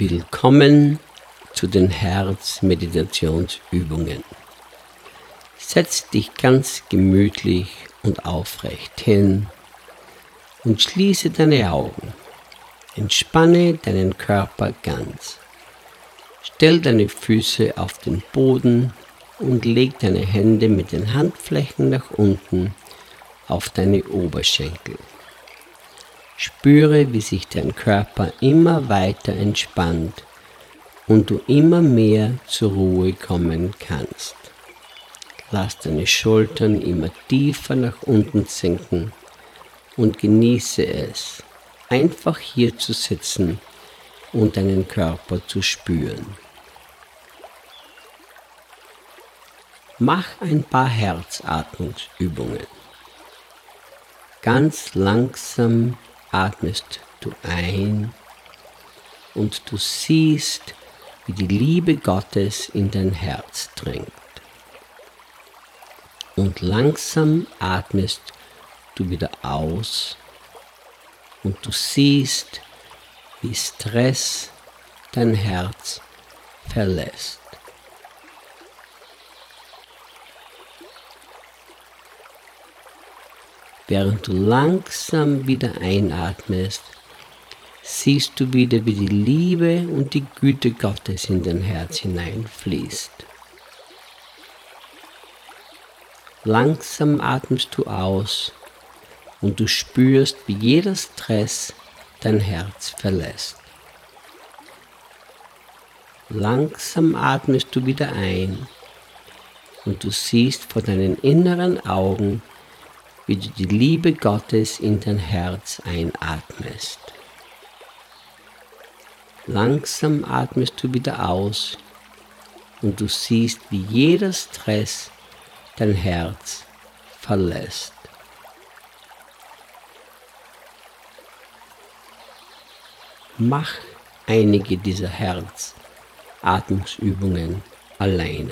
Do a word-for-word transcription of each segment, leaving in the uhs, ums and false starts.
Willkommen zu den Herzmeditationsübungen. Setz dich ganz gemütlich und aufrecht hin und schließe deine Augen. Entspanne deinen Körper ganz. Stell deine Füße auf den Boden und leg deine Hände mit den Handflächen nach unten auf deine Oberschenkel. Spüre, wie sich dein Körper immer weiter entspannt und du immer mehr zur Ruhe kommen kannst. Lass deine Schultern immer tiefer nach unten sinken und genieße es, einfach hier zu sitzen und deinen Körper zu spüren. Mach ein paar Herzatmungsübungen. Ganz langsam atmest du ein und du siehst, wie die Liebe Gottes in dein Herz dringt. Und langsam atmest du wieder aus und du siehst, wie Stress dein Herz verlässt. Während du langsam wieder einatmest, siehst du wieder, wie die Liebe und die Güte Gottes in dein Herz hineinfließt. Langsam atmest du aus und du spürst, wie jeder Stress dein Herz verlässt. Langsam atmest du wieder ein und du siehst vor deinen inneren Augen, wie du die Liebe Gottes in dein Herz einatmest. Langsam atmest du wieder aus und du siehst, wie jeder Stress dein Herz verlässt. Mach einige dieser Herzatmungsübungen alleine.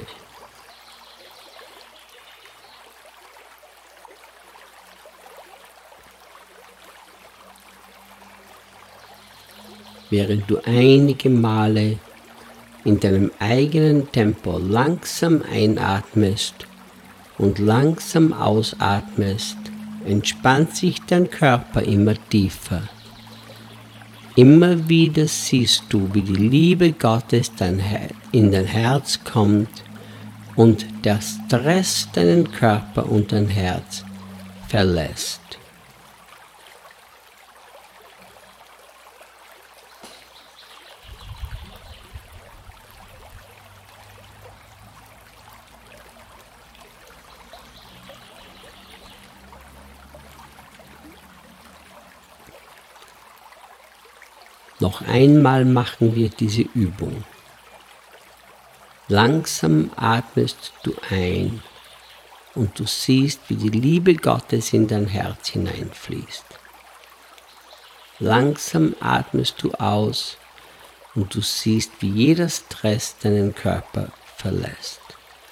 Während du einige Male in deinem eigenen Tempo langsam einatmest und langsam ausatmest, entspannt sich dein Körper immer tiefer. Immer wieder siehst du, wie die Liebe Gottes in dein Herz kommt und der Stress deinen Körper und dein Herz verlässt. Noch einmal machen wir diese Übung. Langsam atmest du ein und du siehst, wie die Liebe Gottes in dein Herz hineinfließt. Langsam atmest du aus und du siehst, wie jeder Stress deinen Körper verlässt.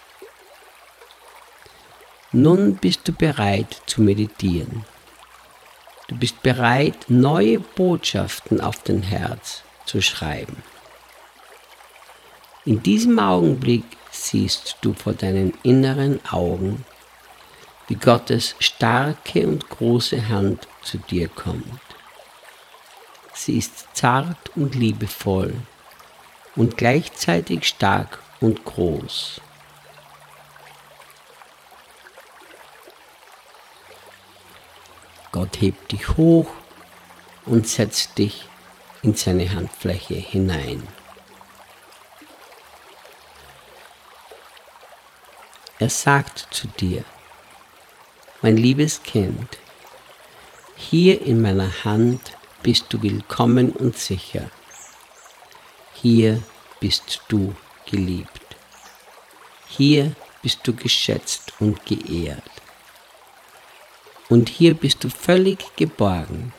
Nun bist du bereit zu meditieren. Du bist bereit, neue Botschaften auf dein Herz zu schreiben. In diesem Augenblick siehst du vor deinen inneren Augen, wie Gottes starke und große Hand zu dir kommt. Sie ist zart und liebevoll und gleichzeitig stark und groß. Gott hebt dich hoch und setzt dich in seine Handfläche hinein. Er sagt zu dir: Mein liebes Kind, hier in meiner Hand bist du willkommen und sicher. Hier bist du geliebt. Hier bist du geschätzt und geehrt. Und hier bist du völlig geborgen.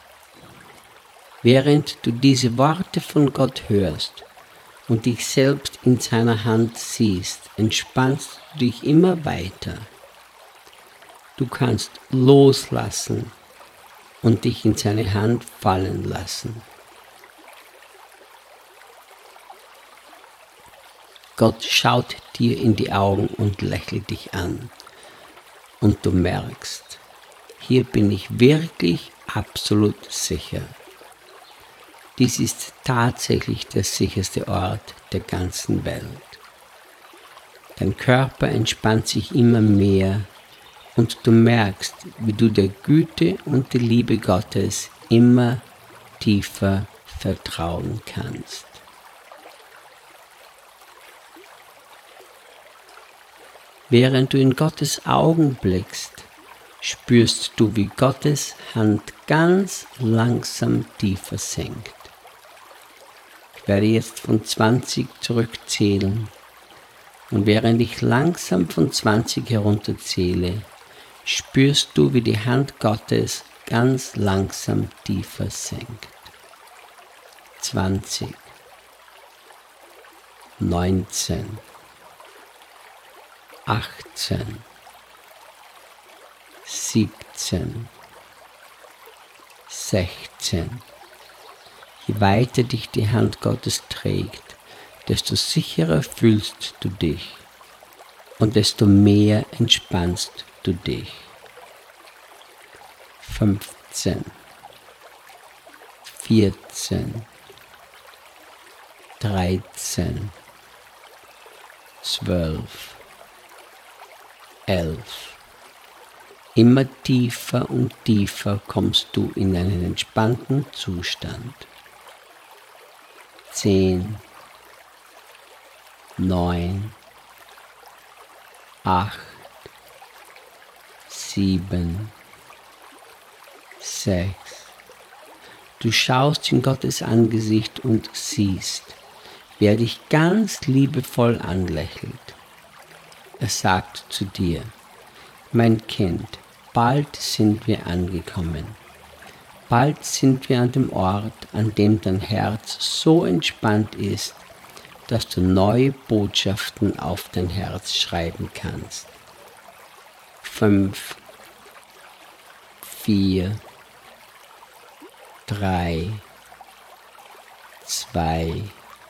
Während du diese Worte von Gott hörst und dich selbst in seiner Hand siehst, entspannst du dich immer weiter. Du kannst loslassen und dich in seine Hand fallen lassen. Gott schaut dir in die Augen und lächelt dich an. Und du merkst, hier bin ich wirklich absolut sicher. Dies ist tatsächlich der sicherste Ort der ganzen Welt. Dein Körper entspannt sich immer mehr und du merkst, wie du der Güte und der Liebe Gottes immer tiefer vertrauen kannst. Während du in Gottes Augen blickst, spürst du, wie Gottes Hand ganz langsam tiefer senkt. Ich werde jetzt von zwanzig zurückzählen und während ich langsam von zwanzig herunterzähle, spürst du, wie die Hand Gottes ganz langsam tiefer senkt. zwanzig, neunzehn, achtzehn, siebzehn, sechzehn. Je weiter dich die Hand Gottes trägt, desto sicherer fühlst du dich und desto mehr entspannst du dich. fünfzehn, vierzehn, dreizehn, zwölf, elf. Immer tiefer und tiefer kommst du in einen entspannten Zustand. zehn, neun, acht, sieben, sechs. Du schaust in Gottes Angesicht und siehst, wie er dich ganz liebevoll anlächelt. Er sagt zu dir: Mein Kind, bald sind wir angekommen. Bald sind wir an dem Ort, an dem dein Herz so entspannt ist, dass du neue Botschaften auf dein Herz schreiben kannst. Fünf, vier, drei, zwei,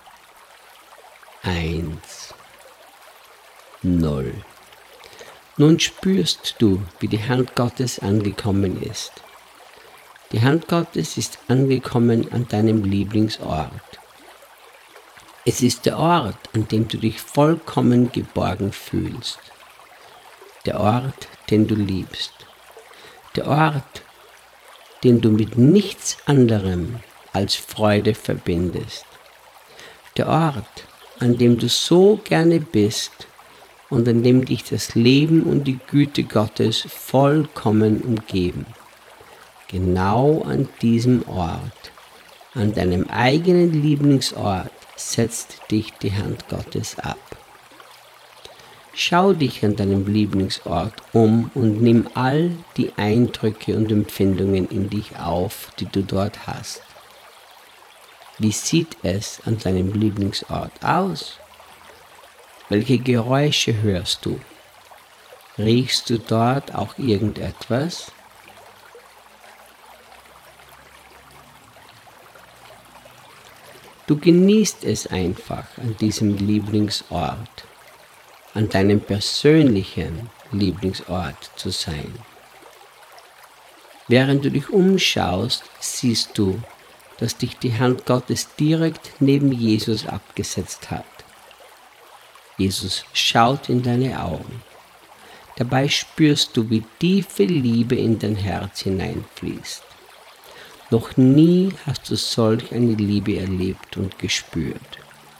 eins, null. Nun spürst du, wie die Hand Gottes angekommen ist. Die Hand Gottes ist angekommen an deinem Lieblingsort. Es ist der Ort, an dem du dich vollkommen geborgen fühlst. Der Ort, den du liebst. Der Ort, den du mit nichts anderem als Freude verbindest. Der Ort, an dem du so gerne bist und an dem dich das Leben und die Güte Gottes vollkommen umgeben. Genau an diesem Ort, an deinem eigenen Lieblingsort, setzt dich die Hand Gottes ab. Schau dich an deinem Lieblingsort um und nimm all die Eindrücke und Empfindungen in dich auf, die du dort hast. Wie sieht es an deinem Lieblingsort aus? Welche Geräusche hörst du? Riechst du dort auch irgendetwas? Du genießt es einfach an diesem Lieblingsort, an deinem persönlichen Lieblingsort zu sein. Während du dich umschaust, siehst du, dass dich die Hand Gottes direkt neben Jesus abgesetzt hat. Jesus schaut in deine Augen. Dabei spürst du, wie tiefe Liebe in dein Herz hineinfließt. Noch nie hast du solch eine Liebe erlebt und gespürt.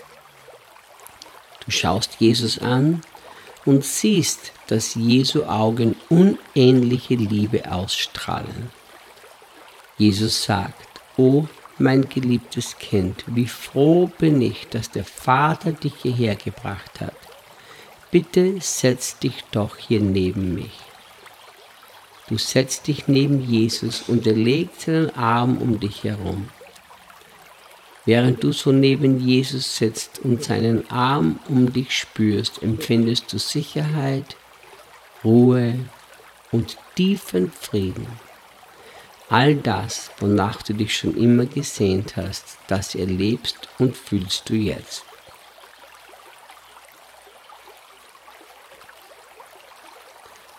Du schaust Jesus an und siehst, dass Jesu Augen unähnliche Liebe ausstrahlen. Jesus sagt: O mein geliebtes Kind, wie froh bin ich, dass der Vater dich hierher gebracht hat. Bitte setz dich doch hier neben mich. Du setzt dich neben Jesus und er legt seinen Arm um dich herum. Während du so neben Jesus sitzt und seinen Arm um dich spürst, empfindest du Sicherheit, Ruhe und tiefen Frieden. All das, wonach du dich schon immer gesehnt hast, das erlebst und fühlst du jetzt.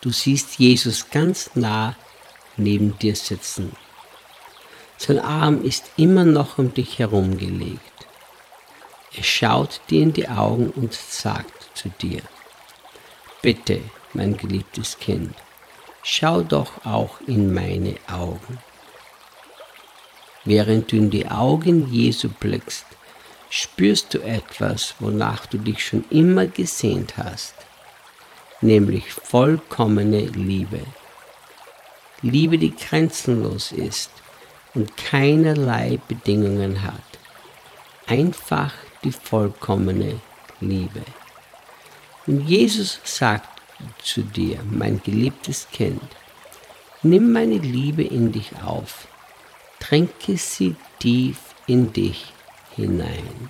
Du siehst Jesus ganz nah neben dir sitzen. Sein Arm ist immer noch um dich herumgelegt. Er schaut dir in die Augen und sagt zu dir: Bitte, mein geliebtes Kind, schau doch auch in meine Augen. Während du in die Augen Jesu blickst, spürst du etwas, wonach du dich schon immer gesehnt hast, nämlich vollkommene Liebe. Liebe, die grenzenlos ist und keinerlei Bedingungen hat. Einfach die vollkommene Liebe. Und Jesus sagt zu dir: Mein geliebtes Kind, nimm meine Liebe in dich auf, trinke sie tief in dich hinein.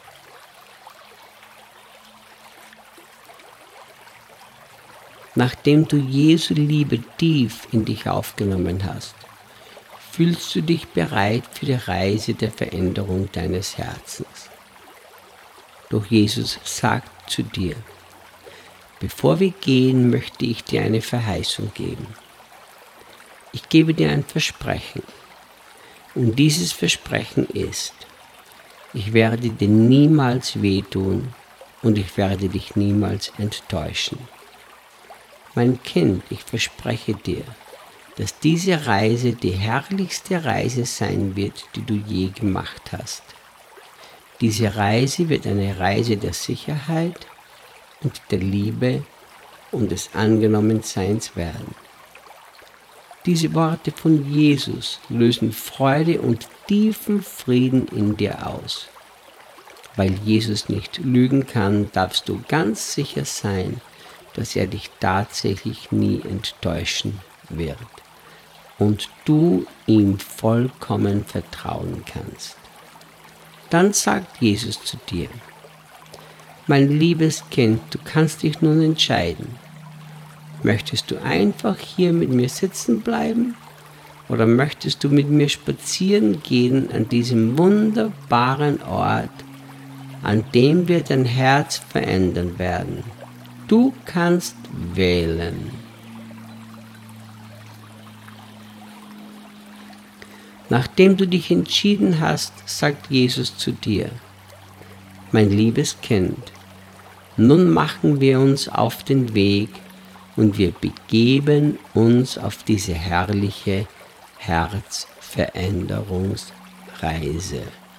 Nachdem du Jesu Liebe tief in dich aufgenommen hast, fühlst du dich bereit für die Reise der Veränderung deines Herzens. Doch Jesus sagt zu dir: Bevor wir gehen, möchte ich dir eine Verheißung geben. Ich gebe dir ein Versprechen. Und dieses Versprechen ist: Ich werde dir niemals wehtun und ich werde dich niemals enttäuschen. Mein Kind, ich verspreche dir, dass diese Reise die herrlichste Reise sein wird, die du je gemacht hast. Diese Reise wird eine Reise der Sicherheit und der Liebe und des Angenommenseins werden. Diese Worte von Jesus lösen Freude und tiefen Frieden in dir aus. Weil Jesus nicht lügen kann, darfst du ganz sicher sein, dass er dich tatsächlich nie enttäuschen wird und du ihm vollkommen vertrauen kannst. Dann sagt Jesus zu dir: Mein liebes Kind, du kannst dich nun entscheiden. Möchtest du einfach hier mit mir sitzen bleiben oder möchtest du mit mir spazieren gehen an diesem wunderbaren Ort, an dem wir dein Herz verändern werden? Du kannst wählen. Nachdem du dich entschieden hast, sagt Jesus zu dir: Mein liebes Kind, nun machen wir uns auf den Weg und wir begeben uns auf diese herrliche Herzveränderungsreise.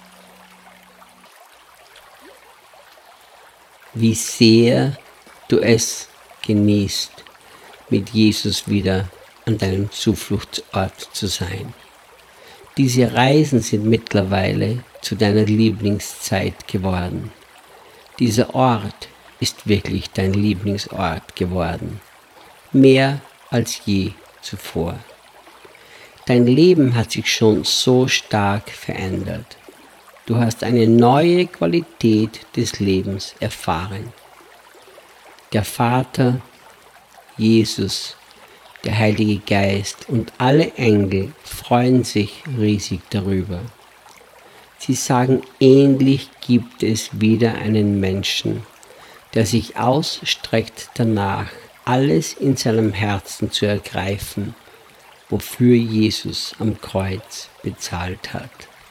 Wie sehr du es genießt, mit Jesus wieder an deinem Zufluchtsort zu sein. Diese Reisen sind mittlerweile zu deiner Lieblingszeit geworden. Dieser Ort ist wirklich dein Lieblingsort geworden. Mehr als je zuvor. Dein Leben hat sich schon so stark verändert. Du hast eine neue Qualität des Lebens erfahren. Der Vater, Jesus, der Heilige Geist und alle Engel freuen sich riesig darüber. Sie sagen, endlich gibt es wieder einen Menschen, der sich ausstreckt danach, alles in seinem Herzen zu ergreifen, wofür Jesus am Kreuz bezahlt hat.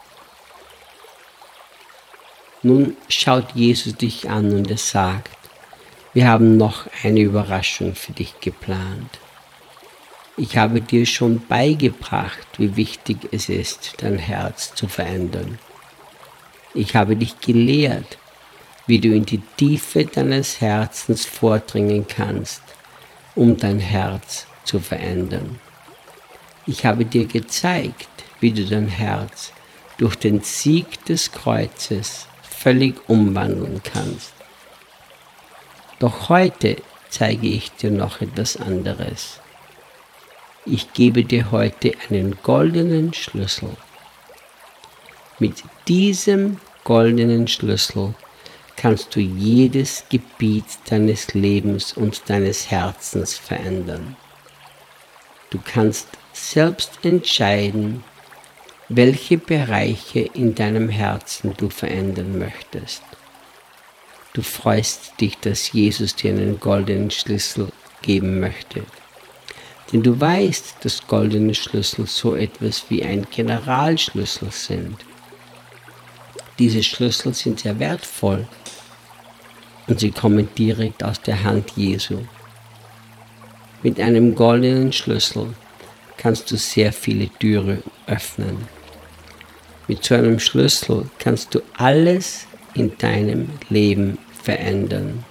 Nun schaut Jesus dich an und er sagt: Wir haben noch eine Überraschung für dich geplant. Ich habe dir schon beigebracht, wie wichtig es ist, dein Herz zu verändern. Ich habe dich gelehrt, wie du in die Tiefe deines Herzens vordringen kannst, um dein Herz zu verändern. Ich habe dir gezeigt, wie du dein Herz durch den Sieg des Kreuzes völlig umwandeln kannst. Doch heute zeige ich dir noch etwas anderes. Ich gebe dir heute einen goldenen Schlüssel. Mit diesem goldenen Schlüssel kannst du jedes Gebiet deines Lebens und deines Herzens verändern. Du kannst selbst entscheiden, welche Bereiche in deinem Herzen du verändern möchtest. Du freust dich, dass Jesus dir einen goldenen Schlüssel geben möchte. Denn du weißt, dass goldene Schlüssel so etwas wie ein Generalschlüssel sind. Diese Schlüssel sind sehr wertvoll und sie kommen direkt aus der Hand Jesu. Mit einem goldenen Schlüssel kannst du sehr viele Türen öffnen. Mit so einem Schlüssel kannst du alles in deinem Leben verändern.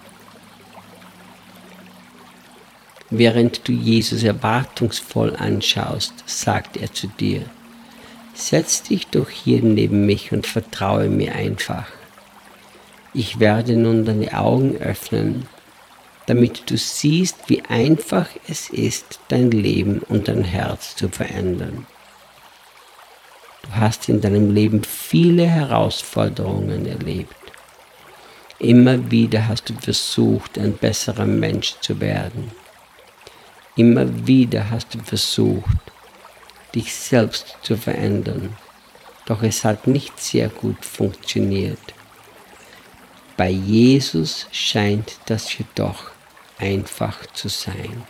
Während du Jesus erwartungsvoll anschaust, sagt er zu dir: Setz dich doch hier neben mich und vertraue mir einfach. Ich werde nun deine Augen öffnen, damit du siehst, wie einfach es ist, dein Leben und dein Herz zu verändern. Du hast in deinem Leben viele Herausforderungen erlebt. Immer wieder hast du versucht, ein besserer Mensch zu werden. Immer wieder hast du versucht, dich selbst zu verändern. Doch es hat nicht sehr gut funktioniert. Bei Jesus scheint das jedoch einfach zu sein.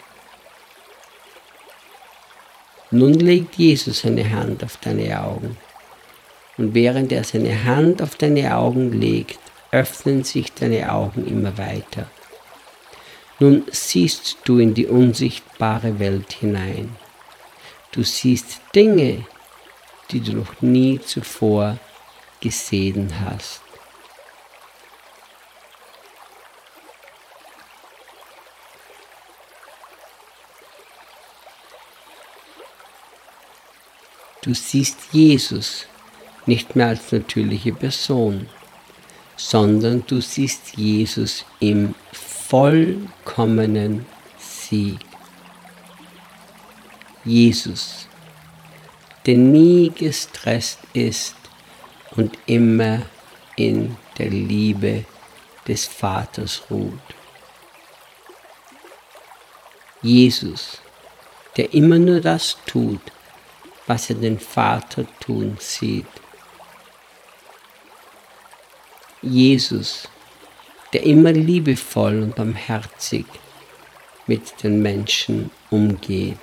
Nun legt Jesus seine Hand auf deine Augen. Und während er seine Hand auf deine Augen legt, öffnen sich deine Augen immer weiter. Nun siehst du in die unsichtbare Welt hinein. Du siehst Dinge, die du noch nie zuvor gesehen hast. Du siehst Jesus nicht mehr als natürliche Person, sondern du siehst Jesus im vollkommenen Sieg. Jesus, der nie gestresst ist und immer in der Liebe des Vaters ruht. Jesus, der immer nur das tut, was er den Vater tun sieht. Jesus, der immer liebevoll und barmherzig mit den Menschen umgeht.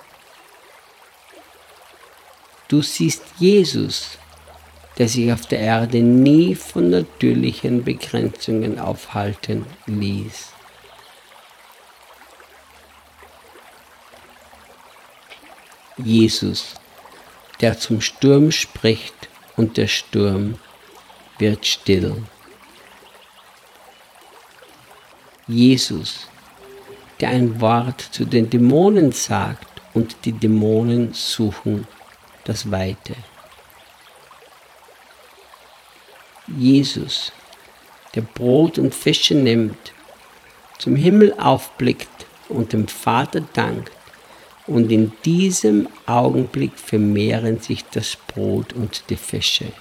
Du siehst Jesus, der sich auf der Erde nie von natürlichen Begrenzungen aufhalten ließ. Jesus, der zum Sturm spricht und der Sturm wird still. Jesus, der ein Wort zu den Dämonen sagt und die Dämonen suchen das Weite. Jesus, der Brot und Fische nimmt, zum Himmel aufblickt und dem Vater dankt, und in diesem Augenblick vermehren sich das Brot und die Fische.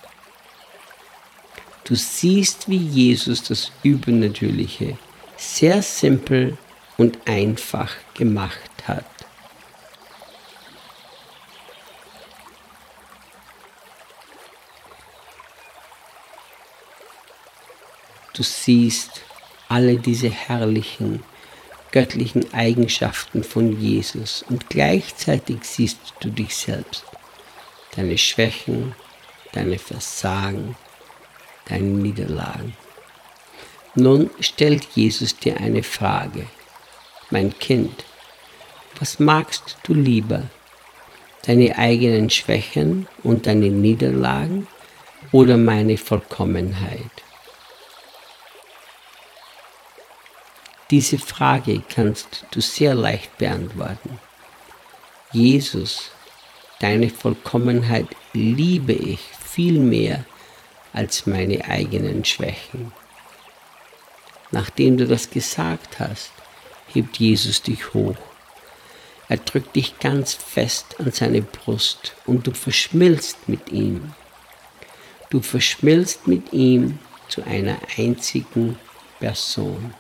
Du siehst, wie Jesus das Übernatürliche sehr simpel und einfach gemacht hat. Du siehst alle diese herrlichen, göttlichen Eigenschaften von Jesus und gleichzeitig siehst du dich selbst, deine Schwächen, deine Versagen, deine Niederlagen. Nun stellt Jesus dir eine Frage: Mein Kind, was magst du lieber, deine eigenen Schwächen und deine Niederlagen oder meine Vollkommenheit? Diese Frage kannst du sehr leicht beantworten. Jesus, deine Vollkommenheit liebe ich viel mehr als meine eigenen Schwächen. Nachdem du das gesagt hast, hebt Jesus dich hoch. Er drückt dich ganz fest an seine Brust und du verschmilzt mit ihm. Du verschmilzt mit ihm zu einer einzigen Person.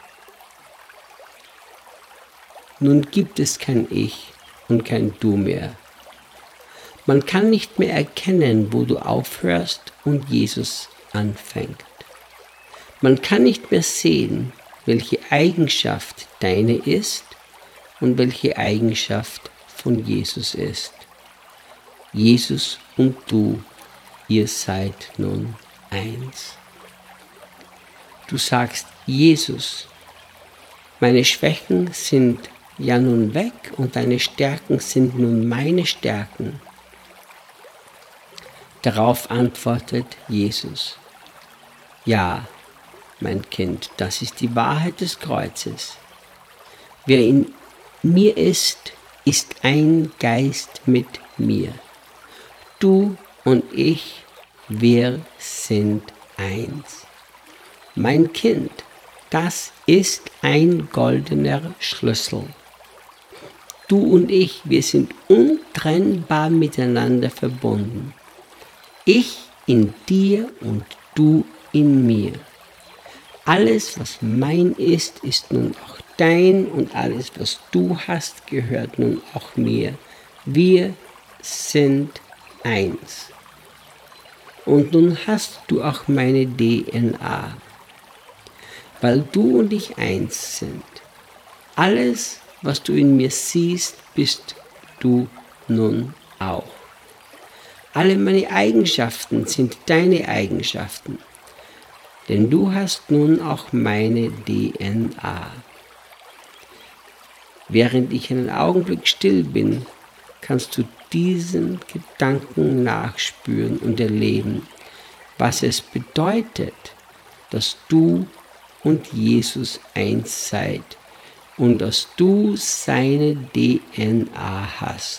Nun gibt es kein Ich und kein Du mehr. Man kann nicht mehr erkennen, wo du aufhörst und Jesus anfängt. Man kann nicht mehr sehen, welche Eigenschaft deine ist und welche Eigenschaft von Jesus ist. Jesus und du, ihr seid nun eins. Du sagst, Jesus, meine Schwächen sind ja nun weg und deine Stärken sind nun meine Stärken. Darauf antwortet Jesus, ja, mein Kind, das ist die Wahrheit des Kreuzes. Wer in mir ist, ist ein Geist mit mir. Du und ich, wir sind eins. Mein Kind, das ist ein goldener Schlüssel. Du und ich, wir sind untrennbar miteinander verbunden. Ich in dir und du in mir. Alles, was mein ist, ist nun auch dein und alles, was du hast, gehört nun auch mir. Wir sind eins. Und nun hast du auch meine D N A, weil du und ich eins sind. Alles, was du in mir siehst, bist du nun auch. Alle meine Eigenschaften sind deine Eigenschaften, denn du hast nun auch meine D N A. Während ich einen Augenblick still bin, kannst du diesen Gedanken nachspüren und erleben, was es bedeutet, dass du und Jesus eins seid und dass du seine D N A hast.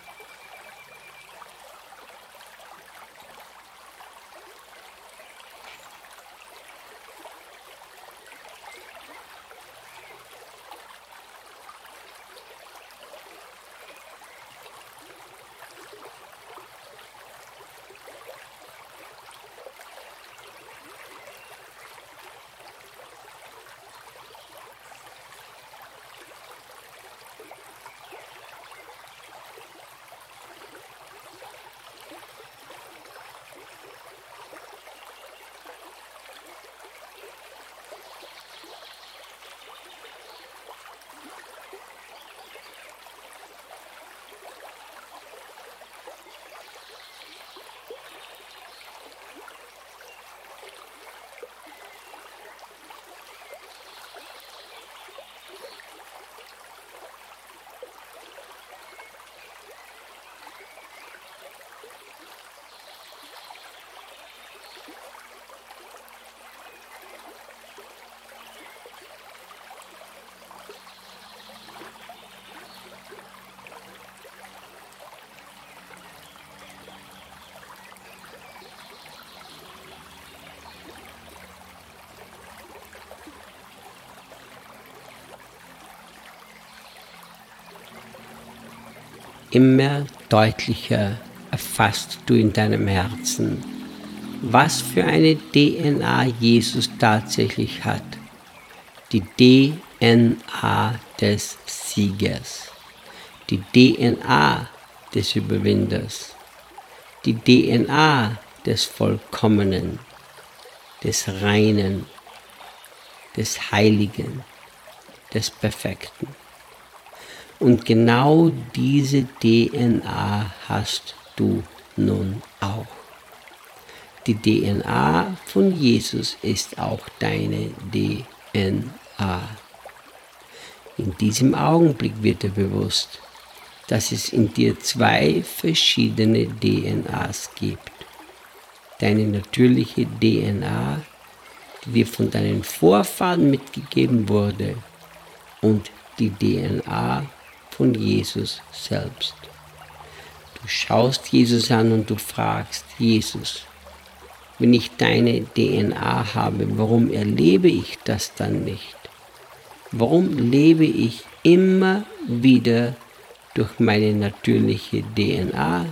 Immer deutlicher erfasst du in deinem Herzen, was für eine D N A Jesus tatsächlich hat. Die D N A des Siegers, die D N A des Überwinders, die D N A des Vollkommenen, des Reinen, des Heiligen, des Perfekten. Und genau diese D N A hast du nun auch. Die D N A von Jesus ist auch deine D N A. In diesem Augenblick wird dir bewusst, dass es in dir zwei verschiedene D N As gibt. Deine natürliche D N A, die dir von deinen Vorfahren mitgegeben wurde, und die D N A von Jesus selbst. Du schaust Jesus an und du fragst, Jesus, wenn ich deine D N A habe, warum erlebe ich das dann nicht? Warum lebe ich immer wieder durch meine natürliche D N A?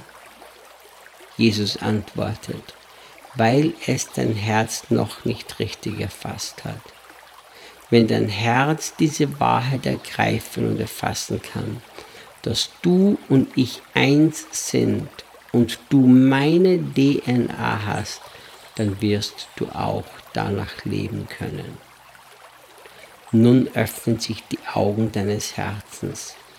Jesus antwortet, weil es dein Herz noch nicht richtig erfasst hat. Wenn dein Herz diese Wahrheit ergreifen und erfassen kann, dass du und ich eins sind und du meine D N A hast, dann wirst du auch danach leben können. Nun öffnen sich die Augen deines Herzens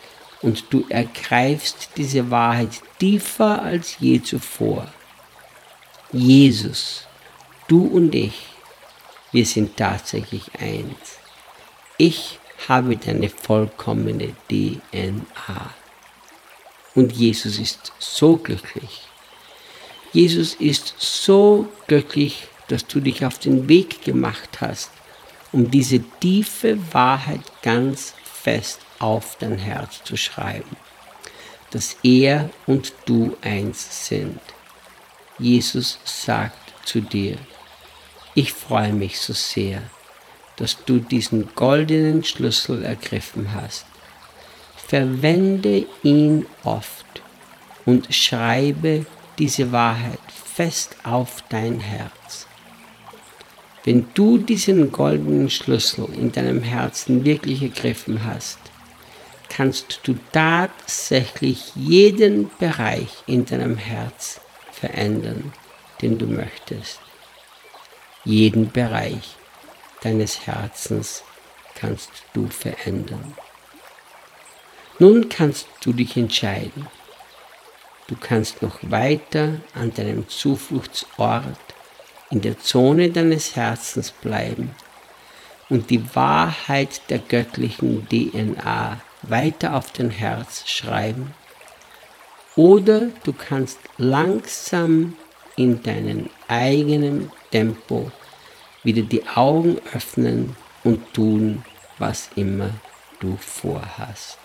und du ergreifst diese Wahrheit tiefer als je zuvor. Jesus, du und ich, wir sind tatsächlich eins. Ich habe deine vollkommene D N A. Und Jesus ist so glücklich. Jesus ist so glücklich, dass du dich auf den Weg gemacht hast, um diese tiefe Wahrheit ganz fest auf dein Herz zu schreiben, dass er und du eins sind. Jesus sagt zu dir: Ich freue mich so sehr, dass du diesen goldenen Schlüssel ergriffen hast. Verwende ihn oft und schreibe diese Wahrheit fest auf dein Herz. Wenn du diesen goldenen Schlüssel in deinem Herzen wirklich ergriffen hast, kannst du tatsächlich jeden Bereich in deinem Herz verändern, den du möchtest. Jeden Bereich deines Herzens kannst du verändern. Nun kannst du dich entscheiden. Du kannst noch weiter an deinem Zufluchtsort in der Zone deines Herzens bleiben und die Wahrheit der göttlichen D N A weiter auf dein Herz schreiben, oder du kannst langsam in deinem eigenen Tempo wieder die Augen öffnen und tun, was immer du vorhast.